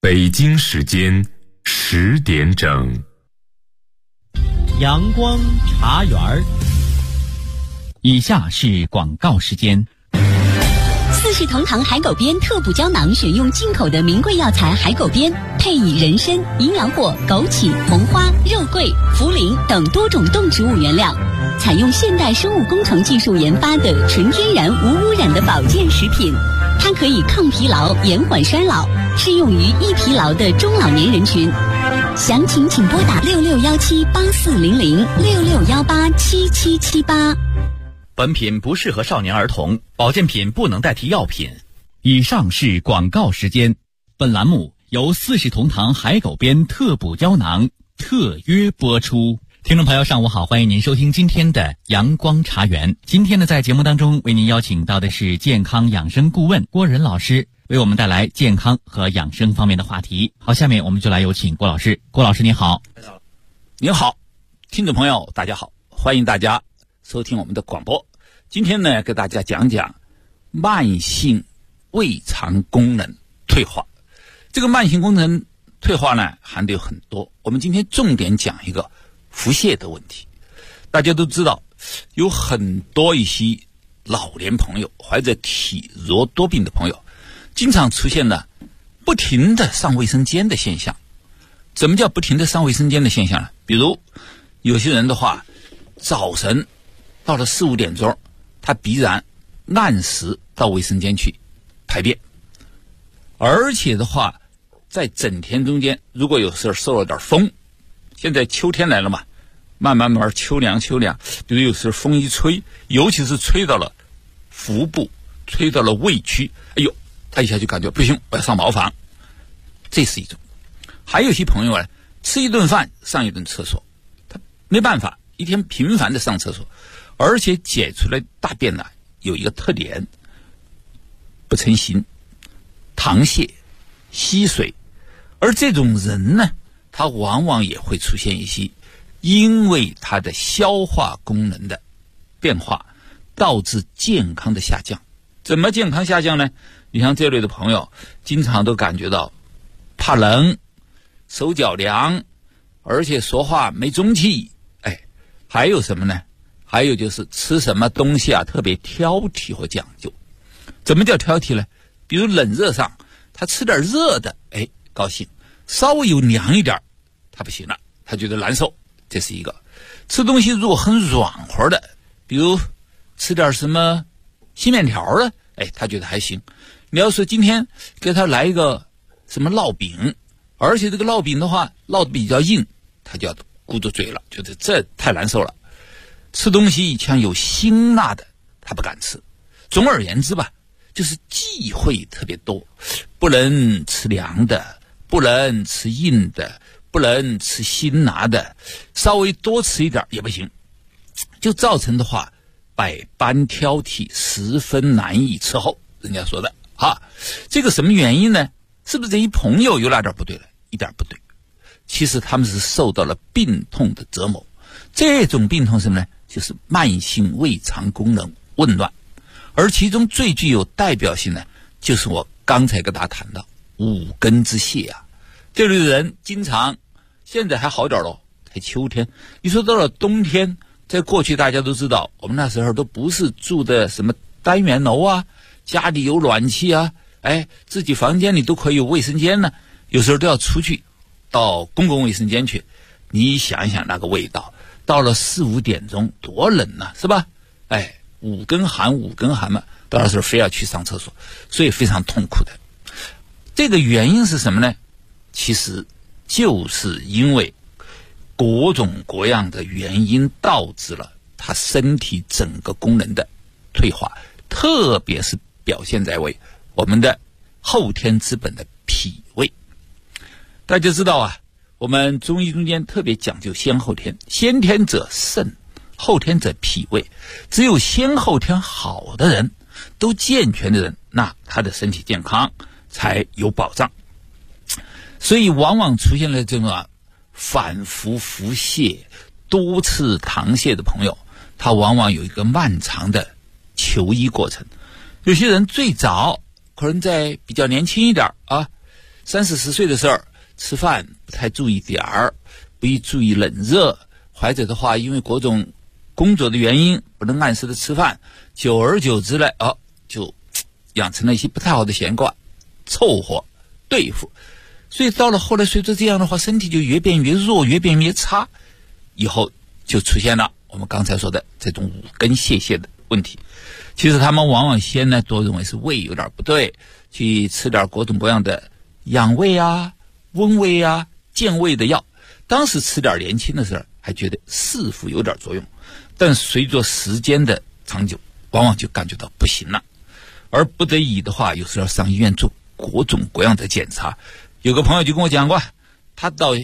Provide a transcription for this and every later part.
北京时间10点整。 阳光茶园儿。 以下是广告时间。 四世同堂海狗鞭特补胶囊选用进口的名贵药材海狗鞭，配以人参、营养果、枸杞、红花、肉桂、茯苓等多种动植物原料，采用现代生物工程技术研发的纯天然无污染的保健食品。它可以抗疲劳、延缓衰老，适用于易疲劳的中老年人群。详情请拨打6617840066187778。 本品不适合少年儿童，保健品不能代替药品。以上是广告时间。本栏目由四世同堂海狗鞭特补胶囊特约播出。听众朋友上午好，欢迎您收听今天的阳光茶园。今天呢，在节目当中为您邀请到的是健康养生顾问郭仁老师，为我们带来健康和养生方面的话题。好，下面我们就来有请郭老师。郭老师您好。 您好，听众朋友大家好，欢迎大家收听我们的广播。今天呢，给大家讲讲慢性胃肠功能退化。这个慢性功能退化呢，含的有很多，我们今天重点讲一个腹泻的问题。大家都知道，有很多一些老年朋友，怀着体弱多病的朋友，经常出现了不停的上卫生间的现象。怎么叫不停的上卫生间的现象呢？比如有些人的话，早晨到了4、5点钟，他必然按时到卫生间去排便，而且的话，在整天中间，如果有时候受了点风，现在秋天来了嘛，慢慢秋凉，比如有时候风一吹，尤其是吹到了腹部，吹到了胃区，哎呦，他一下就感觉不行，我要上茅房，这是一种。还有些朋友呢，吃一顿饭上一顿厕所，他没办法，一天频繁的上厕所，而且解出来大便呢，有一个特点，不成形、溏泻、稀水。而这种人呢，他往往也会出现一些因为他的消化功能的变化，导致健康的下降。怎么健康下降呢？你像这类的朋友，经常都感觉到怕冷、手脚凉，而且说话没中气。还有什么呢？还有就是吃什么东西啊，特别挑剔和讲究。怎么叫挑剔呢？比如冷热上，他吃点热的，高兴；稍微有凉一点，他不行了，他觉得难受。这是一个。吃东西如果很软和的，比如吃点什么新面条的，他觉得还行。你要是今天给他来一个什么烙饼，而且这个烙饼的话烙得比较硬，他就要鼓住嘴了，觉得这太难受了。吃东西像有辛辣的，他不敢吃。总而言之吧，就是忌讳特别多，不能吃凉的，不能吃硬的，不能吃辛辣的，稍微多吃一点也不行，就造成的话百般挑剔，十分难以伺候，人家说的这个什么原因呢？是不是这一朋友有哪点不对了？一点不对，其实他们是受到了病痛的折磨。这种病痛是什么呢？就是慢性胃肠功能紊乱，而其中最具有代表性的就是我刚才跟大家谈到5根之泻啊。这类人经常，现在还好点了，才秋天。你说到了冬天，在过去大家都知道，我们那时候都不是住的什么单元楼啊，家里有暖气啊，自己房间里都可以有卫生间呢，有时候都要出去到公共卫生间去。你想一想那个味道，到了4、5点钟多冷啊，是吧？5根寒嘛，到那时候非要去上厕所，所以非常痛苦的。这个原因是什么呢？其实就是因为各种各样的原因导致了他身体整个功能的退化，特别是表现在为我们的后天之本的脾胃。大家知道啊，我们中医中间特别讲究先后天，先天者肾，后天者脾胃。只有先后天好的人，都健全的人，那他的身体健康才有保障。所以往往出现了这种反复腹泻、多次溏泻的朋友，他往往有一个漫长的求医过程。有些人最早可能在比较年轻一点 30-40岁的时候，吃饭不太注意点儿，不注意冷热，或者的话因为各种工作的原因不能按时的吃饭，久而久之呢，就养成了一些不太好的习惯，凑合对付。所以到了后来，随着这样的话，身体就越变越弱，越变越差，以后就出现了我们刚才说的这种五根泄泻的问题。其实他们往往先呢都认为是胃有点不对，去吃点各种各样的养胃啊、温胃啊、健胃的药。当时吃点年轻的时候还觉得似乎有点作用，但随着时间的长久，往往就感觉到不行了，而不得已的话，有时候要上医院做各种各样的检查。有个朋友就跟我讲过，他到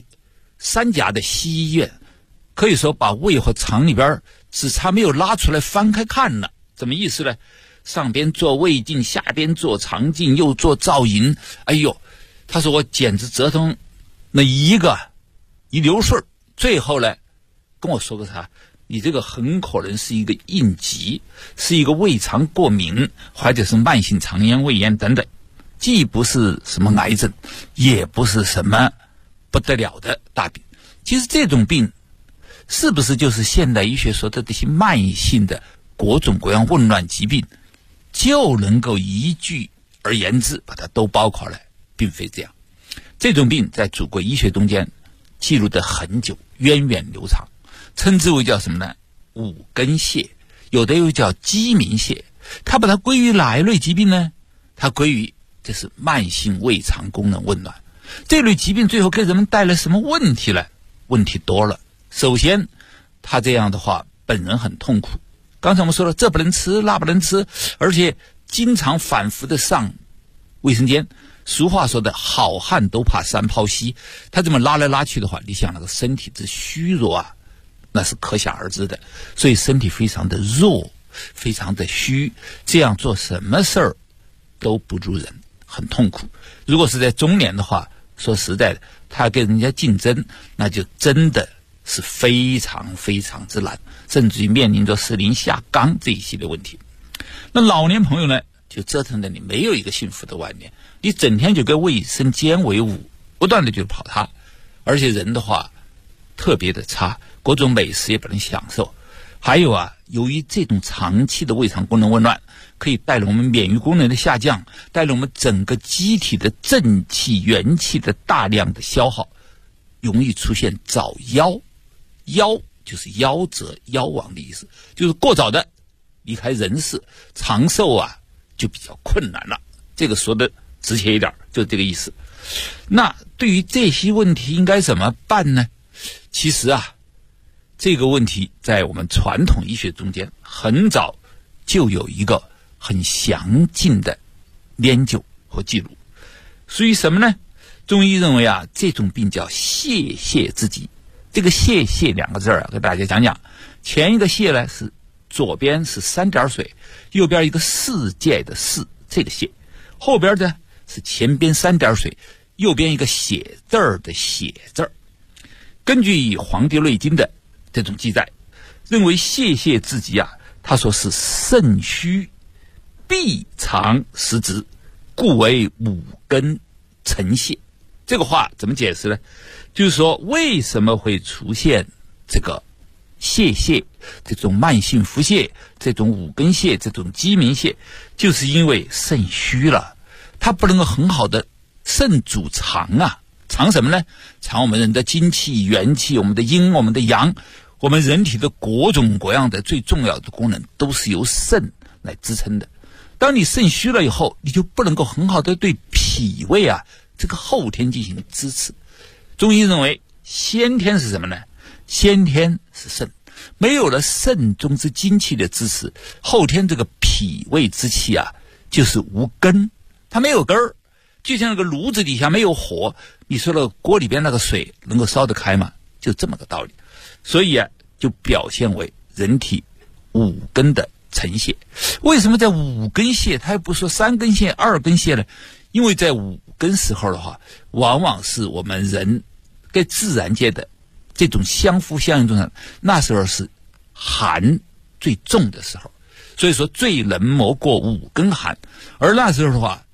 3家的西医院，可以说把胃和肠里边只差没有拉出来翻开看了。怎么意思呢？上边做胃镜，下边做肠镜，又做造影，哎呦，他说我简直折腾那一流水。最后呢跟我说个啥，你这个很可能是一个应急，是一个胃肠过敏，或者是慢性肠炎、胃炎等等，既不是什么癌症，也不是什么不得了的大病。其实这种病是不是就是现代医学说的这些慢性的各种各样紊乱疾病，就能够一句而言之把它都包括了？并非这样。这种病在祖国医学中间记录得很久，源远流长，称之为叫什么呢？五根泻，有的又叫鸡鸣泻。它把它归于哪一类疾病呢？它归于这是慢性胃肠功能紊乱。这类疾病最后给人们带来什么问题呢？问题多了。首先他这样的话本人很痛苦，刚才我们说了，这不能吃那不能吃，而且经常反复的上卫生间。俗话说的好汉都怕三泡稀，他这么拉来拉去的话，你想那个身体之虚弱啊，那是可想而知的。所以身体非常的弱，非常的虚，这样做什么事儿都不如人，很痛苦。如果是在中年的话，说实在的，他跟人家竞争，那就真的是非常非常之难，甚至于面临着适龄下岗这一系列问题。那老年朋友呢，就折腾的你没有一个幸福的晚年，你整天就跟卫生间为伍，不断的就跑他，而且人的话特别的差，各种美食也不能享受。还有由于这种长期的胃肠功能紊乱，可以带来我们免疫功能的下降，带来我们整个机体的正气元气的大量的消耗，容易出现早夭。夭就是夭折夭亡的意思，就是过早的离开人世，长寿就比较困难了。这个说的直接一点就是这个意思。那对于这些问题应该怎么办呢？其实这个问题在我们传统医学中间很早就有一个很详尽的研究和记录。属于什么呢？中医认为这种病叫泄泻之疾。这个泄泻两个字给大家讲讲。前一个泻呢是左边是3点水，右边一个世界的世，这个泻。后边呢是前边3点水，右边一个写字儿的写字。根据《黄帝内经》的这种记载，认为泄泻之疾他说是肾虚闭肠实质，故为五根沉泻。这个话怎么解释呢？就是说为什么会出现这个泄泻，这种慢性腹泻，这种五根泻，这种鸡鸣泻，就是因为肾虚了，它不能够很好的肾主肠藏什么呢？藏我们人的精气元气，我们的阴我们的阳，我们人体的各种各样的最重要的功能都是由肾来支撑的。当你肾虚了以后，你就不能够很好的对脾胃这个后天进行支持。中医认为先天是什么呢？先天是肾，没有了肾中之精气的支持，后天这个脾胃之气就是无根，它没有根儿，就像那个炉子底下没有火，你说了锅里边那个水能够烧得开吗？就这么个道理。所以就表现为人体五根的沉泻。为什么在五根泻它又不说3根泻2根泻呢？因为在五根时候的话，往往是我们人跟自然界的这种相互相应中的，那时候是寒最重的时候，所以说最能磨过5根寒。而那时候的话，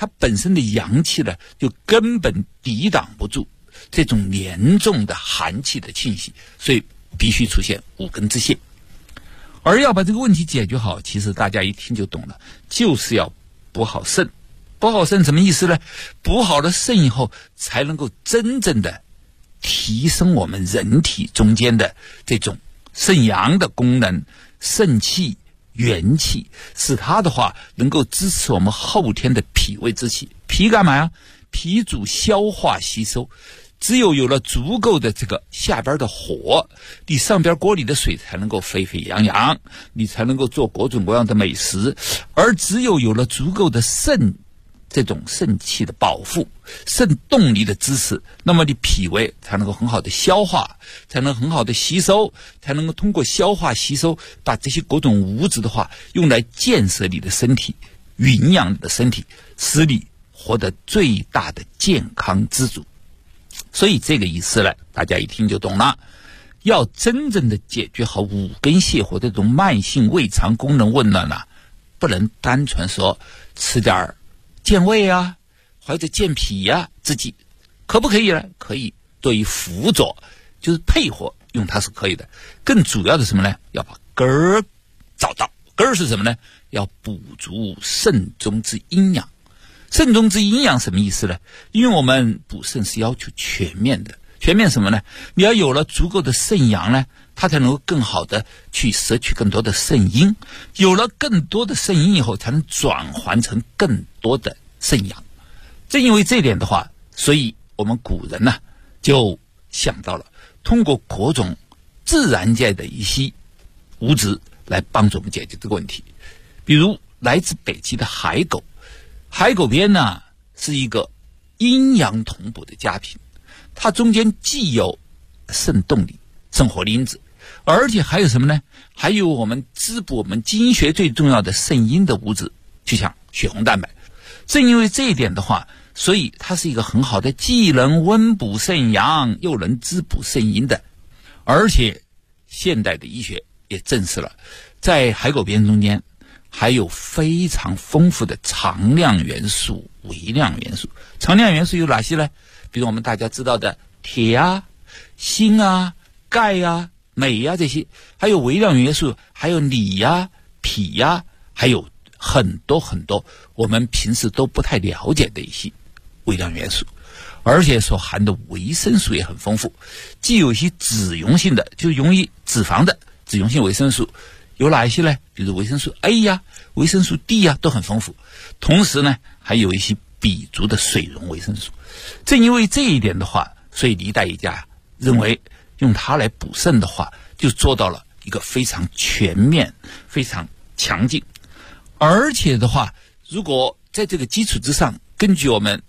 它本身的阳气呢，就根本抵挡不住这种严重的寒气的侵袭，所以必须出现五根之泄。而要把这个问题解决好，其实大家一听就懂了，就是要补好肾。补好肾什么意思呢？补好了肾以后，才能够真正的提升我们人体中间的这种肾阳的功能，肾气元气，使它的话能够支持我们后天的脾胃之气。脾干嘛呀？脾主消化吸收，只有了足够的这个下边的火，你上边锅里的水才能够沸沸扬扬，你才能够做各种各样的美食。而只有了足够的肾，这种肾气的保护，肾动力的支持，那么你脾胃才能够很好的消化，才能很好的吸收，才能够通过消化吸收，把这些各种物质的话用来建设你的身体，营养你的身体，使你获得最大的健康之主。所以这个意思呢，大家一听就懂了。要真正的解决好五根泻火这种慢性胃肠功能紊乱呢，不能单纯说吃点健胃啊，或者健脾啊，自己可不可以呢？可以，作为辅佐，就是配合用它是可以的。更主要的什么呢？要把根儿找到。根儿是什么呢？要补足肾中之阴阳。肾中之阴阳什么意思呢？因为我们补肾是要求全面的。全面什么呢？你要有了足够的肾阳呢，它才能够更好的去摄取更多的肾阴，有了更多的肾阴以后，才能转换成更多的肾阳。正因为这点的话，所以我们古人呢就想到了通过各种自然界的一些物质来帮助我们解决这个问题。比如来自北极的海狗，海狗鞭呢是一个阴阳同补的佳品，它中间既有肾动力、肾活因子，而且还有什么呢？还有我们滋补我们经血最重要的肾阴的物质，就像血红蛋白。正因为这一点的话，所以它是一个很好的，既能温补肾阳，又能滋补肾阴的。而且现代的医学也证实了，在海狗鞭中间还有非常丰富的常量元素、微量元素。常量元素有哪些呢？比如我们大家知道的铁啊、锌啊、钙啊、镁啊这些，还有微量元素，还有锂啊、铍啊，还有很多很多我们平时都不太了解的一些微量元素。而且所含的维生素也很丰富，既有一些脂溶性的，就溶于脂肪的脂溶性维生素，有哪一些呢？比如维生素 A 呀、维生素 D 呀，都很丰富。同时呢，还有一些B族的水溶维生素。正因为这一点的话，所以历代医家认为用它来补肾的话，就做到了一个非常全面、非常强劲。而且的话，如果在这个基础之上，根据我们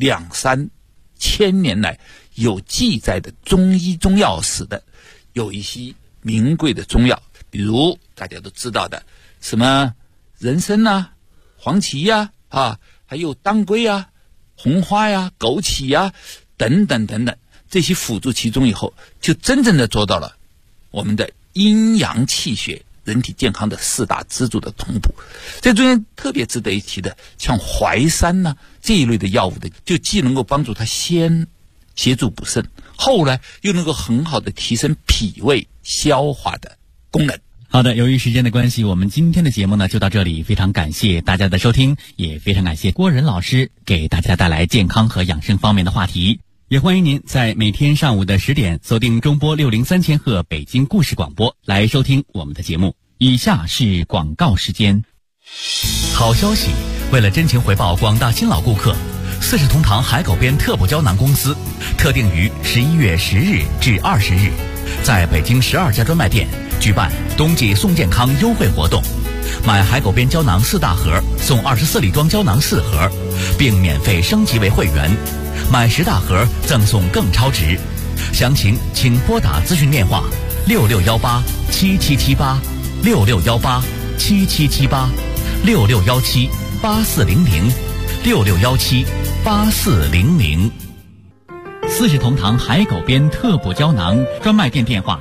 2-3千年来有记载的中医中药史的，有一些名贵的中药，比如大家都知道的什么人参啊、黄芪呀、还有当归啊、红花呀、枸杞呀等等等等，这些辅助其中以后，就真正的做到了我们的阴阳气血、人体健康的4大支柱的同补。这中间特别值得一提的，像淮山呢这一类的药物的，就既能够帮助它先协助补肾，后来又能够很好的提升脾胃消化的功能。 好的，由于时间的关系，我们今天的节目呢就到这里，非常感谢大家的收听，也非常感谢郭仁老师给大家带来健康和养生方面的话题。也欢迎您在每天上午的10点锁定中波603千赫北京故事广播来收听我们的节目。以下是广告时间。好消息，为了真情回报广大新老顾客，4世同堂海狗鞭特补胶囊公司特定于11月10日至20日，在北京12家专卖店举办冬季送健康优惠活动，买海狗鞭胶囊4大盒送24粒装胶囊4盒，并免费升级为会员，买10大盒赠送更超值。详情请拨打咨询电话6618-7778，6617-8400，6617-8400。4世同堂海狗鞭特补胶囊专卖店电话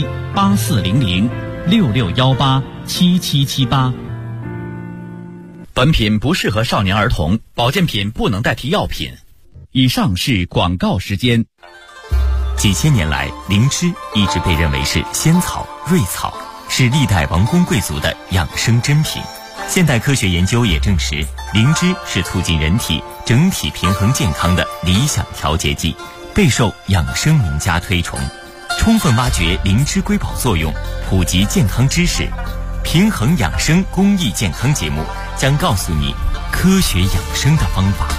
6617-8400，6618-7778。 本品不适合少年儿童，保健品不能代替药品。以上是广告时间。 几千年来，灵芝一直被认为是仙草、瑞草，是历代王公贵族的养生珍品。现代科学研究也证实，灵芝是促进人体整体平衡健康的理想调节剂，备受养生名家推崇。充分挖掘灵芝瑰宝作用，普及健康知识，平衡养生公益健康节目将告诉你科学养生的方法。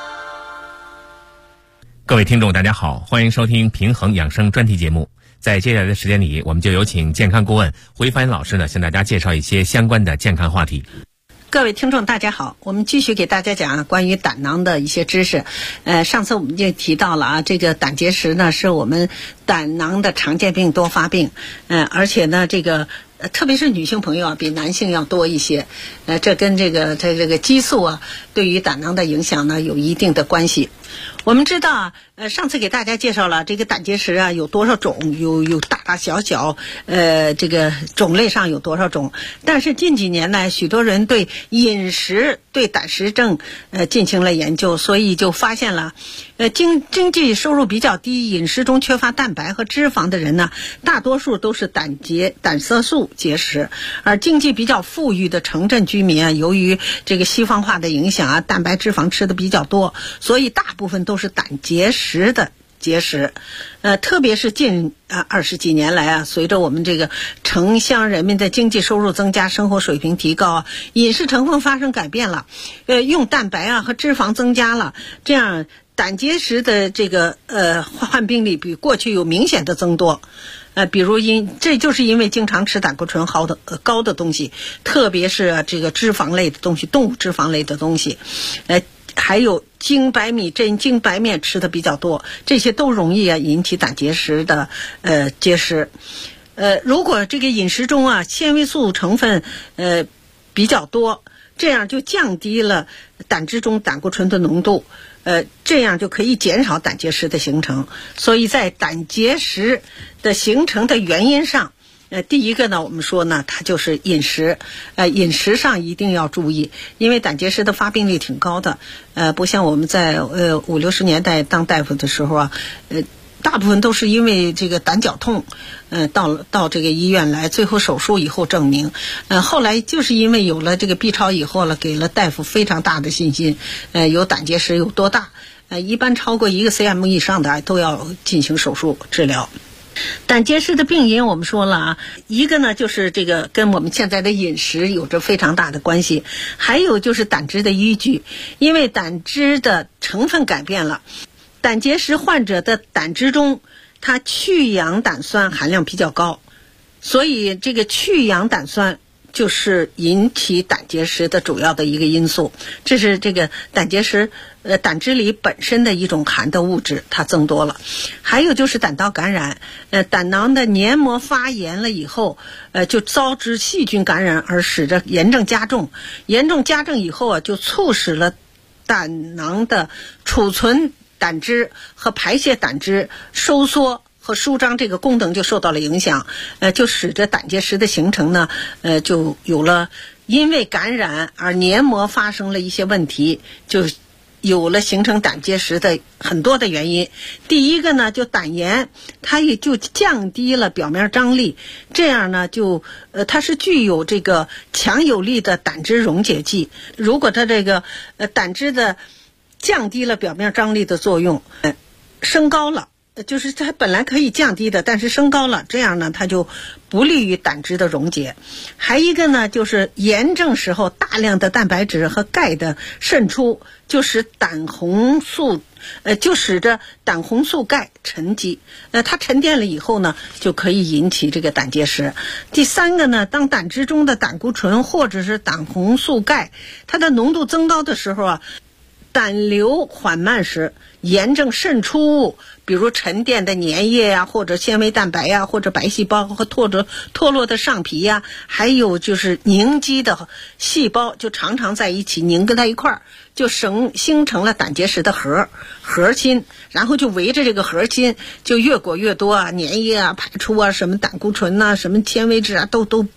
各位听众大家好，欢迎收听平衡养生专题节目。在接下来的时间里，我们就有请健康顾问胡一帆老师呢，向大家介绍一些相关的健康话题。 各位听众大家好，我们继续给大家讲关于胆囊的一些知识。上次我们就提到了这个胆结石呢是我们胆囊的常见病多发病，而且呢这个特别是女性朋友比男性要多一些，这跟这个激素对于胆囊的影响呢有一定的关系。我们知道上次给大家介绍了这个胆结石有多少种，有大大小小，这个种类上有多少种。但是近几年来，许多人对饮食对胆石症进行了研究，所以就发现了经济收入比较低、饮食中缺乏蛋白和脂肪的人呢，大多数都是胆色素结石。而经济比较富裕的城镇居民由于这个西方化的影响蛋白质肪吃的比较多，所以大部分都是胆结石的结石。特别是近20几年来随着我们这个城乡人民的经济收入增加，生活水平提高饮食成分发生改变了，用蛋白和脂肪增加了，这样胆结石的这个患病率比过去有明显的增多。比如这就是因为经常吃胆固醇高的东西，特别是这个脂肪类的东西，动物脂肪类的东西，还有精白米、精白面吃的比较多，这些都容易引起胆结石的结石。如果这个饮食中纤维素成分比较多，这样就降低了胆汁中胆固醇的浓度，这样就可以减少胆结石的形成。所以在胆结石的形成的原因上，第一个呢，我们说呢，它就是饮食，饮食上一定要注意，因为胆结石的发病率挺高的，不像我们在50、60年代当大夫的时候大部分都是因为这个胆绞痛，到这个医院来，最后手术以后证明，后来就是因为有了这个 B 超以后给了大夫非常大的信心，有胆结石有多大，一般超过1个 cm 以上的都要进行手术治疗。胆结石的病因我们说了一个呢就是这个跟我们现在的饮食有着非常大的关系，还有就是胆汁的依据，因为胆汁的成分改变了，胆结石患者的胆汁中它去氧胆酸含量比较高，所以这个去氧胆酸就是引起胆结石的主要的一个因素。这是这个胆结石胆汁里本身的一种含的物质它增多了。还有就是胆道感染，胆囊的黏膜发炎了以后就遭致细菌感染而使得炎症加重，严重加重以后就促使了胆囊的储存胆汁和排泄胆汁收缩和舒张这个功能就受到了影响，就使得胆结石的形成呢，就有了因为感染而黏膜发生了一些问题，就有了形成胆结石的很多的原因。第一个呢，就胆盐，它也就降低了表面张力，这样呢就它是具有这个强有力的胆汁溶解剂。如果它这个胆汁的降低了表面张力的作用，升高了，就是它本来可以降低的，但是升高了，这样呢它就不利于胆汁的溶解。还一个呢，就是炎症时候大量的蛋白质和钙的渗出，就使胆红素就使得胆红素钙沉积，它沉淀了以后呢，就可以引起这个胆结石。第三个呢，当胆汁中的胆固醇或者是胆红素钙它的浓度增高的时候胆流缓慢时，炎症渗出物，比如沉淀的粘液或者纤维蛋白或者白细胞和脱落的上皮还有就是凝集的细胞就常常在一起凝跟在一块儿，就形成了胆结石的核心，然后就围着这个核心就越裹越多粘液排出什么胆固醇什么纤维质都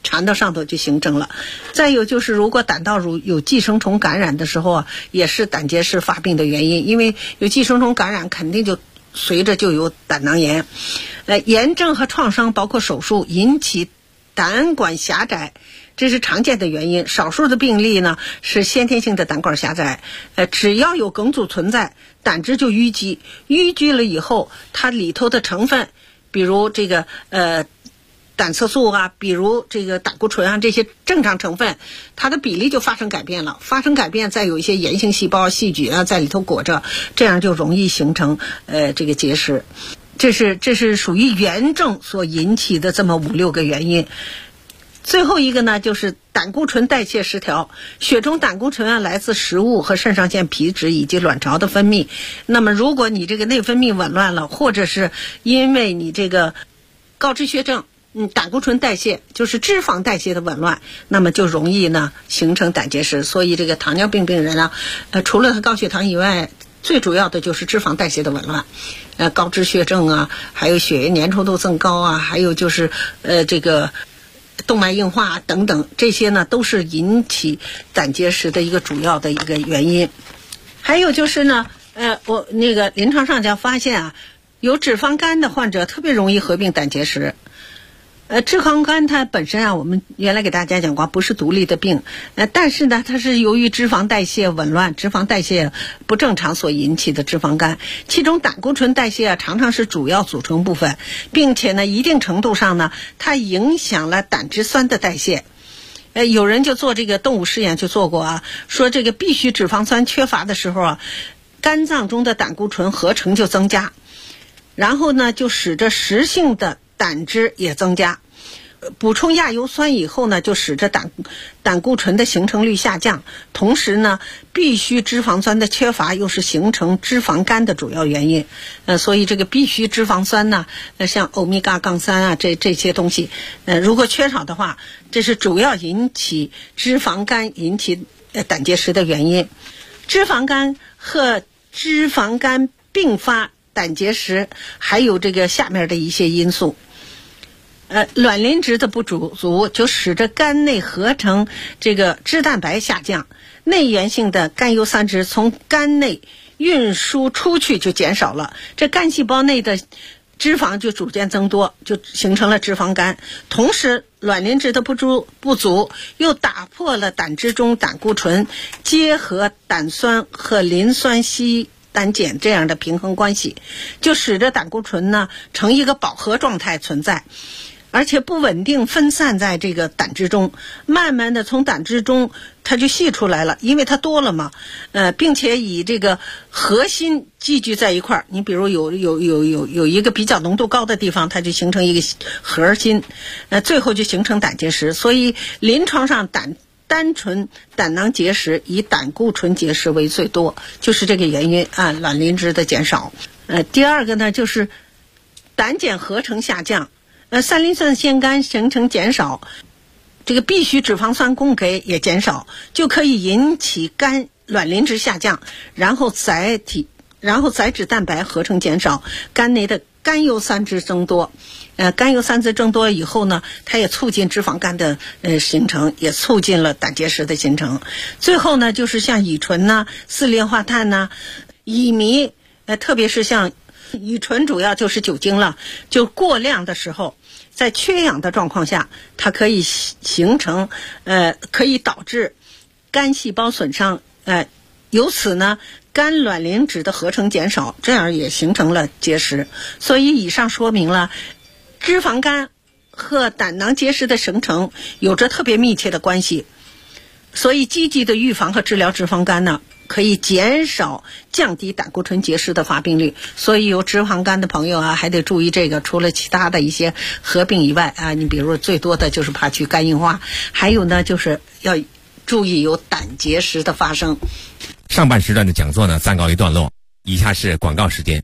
缠到上头就形成了。再有就是如果胆道有寄生虫感染的时候啊，也是胆结石发病的原因，因为有寄生虫感染肯定就随着就有胆囊炎。炎症和创伤包括手术引起胆管狭窄，这是常见的原因。少数的病例呢是先天性的胆管狭窄，只要有梗阻存在，胆汁就淤积，淤积了以后，它里头的成分，比如这个胆色素啊，比如这个胆固醇啊，这些正常成分，它的比例就发生改变了。发生改变，再有一些炎性细胞、细菌啊在里头裹着，这样就容易形成这个结石。这是属于炎症所引起的这么5-6个原因。最后一个呢，就是胆固醇代谢失调。血中胆固醇啊，来自食物和肾上腺皮质以及卵巢的分泌。那么，如果你这个内分泌紊乱了，或者是因为你这个高脂血症，胆固醇代谢就是脂肪代谢的紊乱，那么就容易呢形成胆结石。所以这个糖尿病病人啊，除了他高血糖以外，最主要的就是脂肪代谢的紊乱，高脂血症啊，还有血液粘稠度增高啊，还有就是这个动脉硬化等等，这些呢都是引起胆结石的一个主要的一个原因。还有就是呢，我那个临床上就发现啊，有脂肪肝的患者特别容易合并胆结石。脂肪肝它本身啊，我们原来给大家讲过，不是独立的病，但是呢，它是由于脂肪代谢紊乱、脂肪代谢不正常所引起的脂肪肝。其中胆固醇代谢啊，常常是主要组成部分，并且呢，一定程度上呢，它影响了胆汁酸的代谢。有人就做这个动物试验就做过啊，说这个必需脂肪酸缺乏的时候啊，肝脏中的胆固醇合成就增加，然后呢，就使得实性的胆汁也增加。补充亚油酸以后呢，就使得胆固醇的形成率下降。同时呢，必需脂肪酸的缺乏又是形成脂肪肝的主要原因。所以这个必需脂肪酸呢，像欧米伽-3啊这些东西，如果缺少的话，这是主要引起脂肪肝、引起胆结石的原因。脂肪肝和脂肪肝并发胆结石还有这个下面的一些因素。卵磷脂的不足就使得肝内合成这个脂蛋白下降，内源性的甘油三酯从肝内运输出去就减少了，这肝细胞内的脂肪就逐渐增多，就形成了脂肪肝。同时卵磷脂的不足又打破了胆汁中胆固醇结合胆酸和磷酸烯胆碱这样的平衡关系，就使得胆固醇呢呈一个饱和状态存在，而且不稳定分散在这个胆汁中，慢慢的从胆汁中它就析出来了，因为它多了嘛，并且以这个核心积聚在一块儿。你比如有一个比较浓度高的地方，它就形成一个核心，最后就形成胆结石。所以临床上单纯胆囊结石以胆固醇结石为最多，就是这个原因啊，卵磷脂的减少。第二个呢就是胆碱合成下降。三磷酸腺苷形成减少，这个必需脂肪酸供给也减少，就可以引起肝卵磷脂下降，然后载脂蛋白合成减少，肝内的甘油三酯增多。甘油三酯增多以后呢，它也促进脂肪肝的形成，也促进了胆结石的形成。最后呢，就是像乙醇呐、四磷化碳呐、乙醚，特别是像乙醇主要就是酒精了，就过量的时候，在缺氧的状况下，它可以形成可以导致肝细胞损伤，由此呢肝卵磷脂的合成减少，这样也形成了结石。所以以上说明了脂肪肝和胆囊结石的形成有着特别密切的关系。所以积极的预防和治疗脂肪肝呢，可以降低胆固醇结石的发病率。所以有脂肪肝的朋友啊，还得注意这个。除了其他的一些合并以外啊，你比如最多的就是怕去肝硬化，还有呢就是要注意有胆结石的发生。 上半时段的讲座呢暂告一段落，以下是广告时间。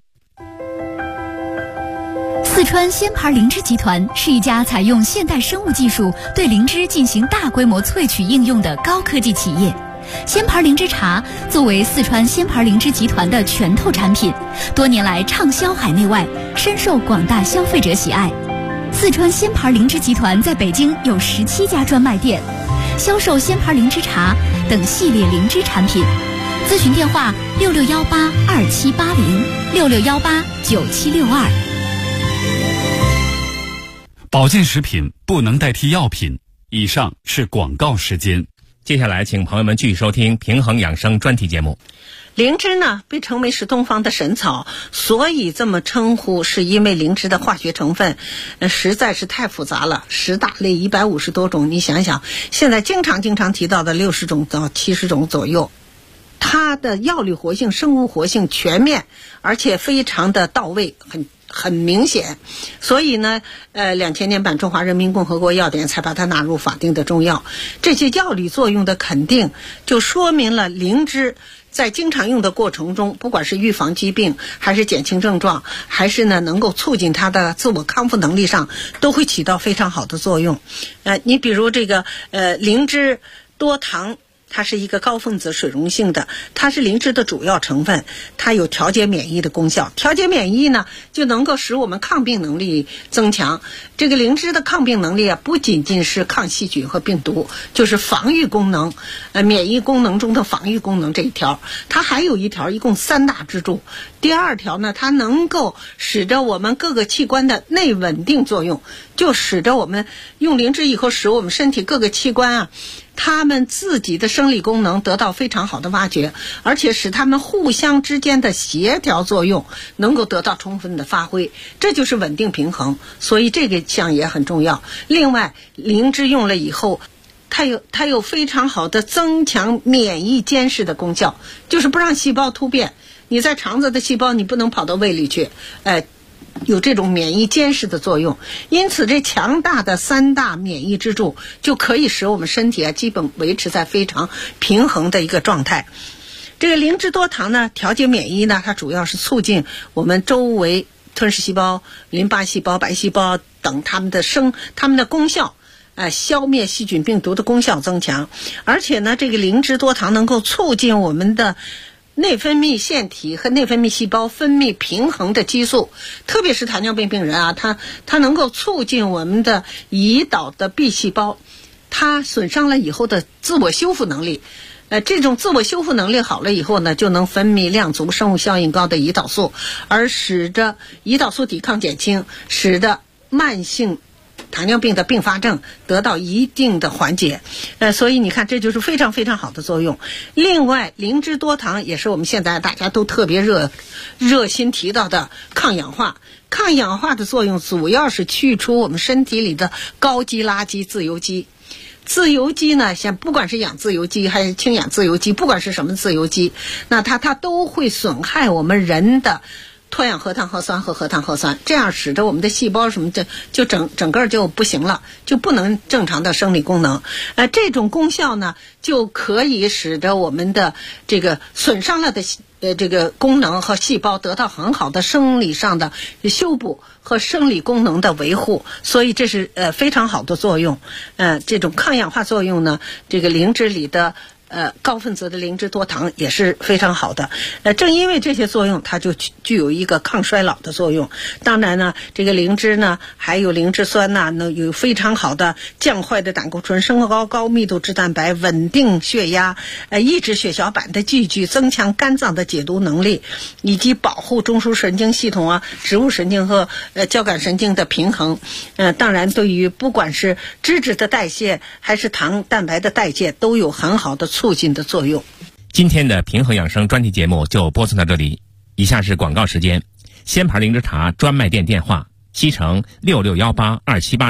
四川鲜牌灵芝集团是一家采用现代生物技术对灵芝进行大规模萃取应用的高科技企业。鲜牌灵芝茶作为四川鲜牌灵芝集团的拳头产品，多年来畅销海内外，深受广大消费者喜爱。 四川鲜牌灵芝集团在北京有17家专卖店，销售鲜牌灵芝茶等系列灵芝产品。咨询电话66182780，66189762。 保健食品不能代替药品。以上是广告时间。 接下来请朋友们继续收听平衡养生专题节目。 灵芝呢被称为是东方的神草，所以这么称呼是因为灵芝的化学成分实在是太复杂了，10大类150多种，你想想现在经常提到的60种到70种左右，它的药理活性、生物活性全面，而且非常的到位，很明显。所以呢2000年版中华人民共和国药典才把它纳入法定的中药。这些药理作用的肯定就说明了灵芝在经常用的过程中，不管是预防疾病还是减轻症状，还是呢能够促进它的自我康复能力上，都会起到非常好的作用。你比如这个灵芝多糖，它是一个高分子水溶性的，它是灵芝的主要成分，它有调节免疫的功效。调节免疫呢，就能够使我们抗病能力增强。这个灵芝的抗病能力啊，不仅仅是抗细菌和病毒，就是防御功能，免疫功能中的防御功能这一条。它还有一条，一共3大支柱。第2条呢，它能够使得我们各个器官的内稳定作用，就使得我们用灵芝以后，使我们身体各个器官啊，他们自己的生理功能得到非常好的挖掘，而且使他们互相之间的协调作用能够得到充分的发挥，这就是稳定平衡。所以这个项也很重要。另外，灵芝用了以后，它有非常好的增强免疫监视的功效，就是不让细胞突变。你在肠子的细胞，你不能跑到胃里去，有这种免疫监视的作用。因此这强大的3大免疫支柱就可以使我们身体基本维持在非常平衡的一个状态。这个灵芝多糖呢，调节免疫呢，它主要是促进我们周围吞噬细胞、淋巴细胞、白细胞等它们的功效，消灭细菌病毒的功效增强。而且呢，这个灵芝多糖能够促进我们的内分泌腺体和内分泌细胞分泌平衡的激素，特别是糖尿病病人啊，它能够促进我们的胰岛的 B 细胞，它损伤了以后的自我修复能力。这种自我修复能力好了以后呢，就能分泌量足、生物效应高的胰岛素，而使得胰岛素抵抗减轻，使得慢性糖尿病的并发症得到一定的缓解。所以你看，这就是非常非常好的作用。另外，灵芝多糖也是我们现在大家都特别热心提到的抗氧化。抗氧化的作用主要是去除我们身体里的高级垃圾自由基。自由基呢，像不管是氧自由基还是氢氧自由基，不管是什么自由基，那它都会损害我们人的脱氧核糖核酸和核糖核酸，这样使得我们的细胞什么就整个就不行了，就不能正常的生理功能。这种功效呢，就可以使得我们的这个损伤了的这个功能和细胞得到很好的生理上的修补和生理功能的维护，所以这是非常好的作用。这种抗氧化作用呢，这个灵芝里的高分子的灵芝多糖也是非常好的。正因为这些作用，它就具有一个抗衰老的作用。当然呢，这个灵芝呢，还有灵芝酸呢，有非常好的降坏的胆固醇、升高密度脂蛋白、稳定血压、抑制血小板的积聚、增强肝脏的解毒能力，以及保护中枢神经系统啊、植物神经和交感神经的平衡。当然，对于不管是脂质的代谢还是糖蛋白的代谢，都有很好的促进的作用。 今天的平衡养生专题节目就播送到这里，以下是广告时间。鲜牌灵芝茶专卖店电话：西城66182780。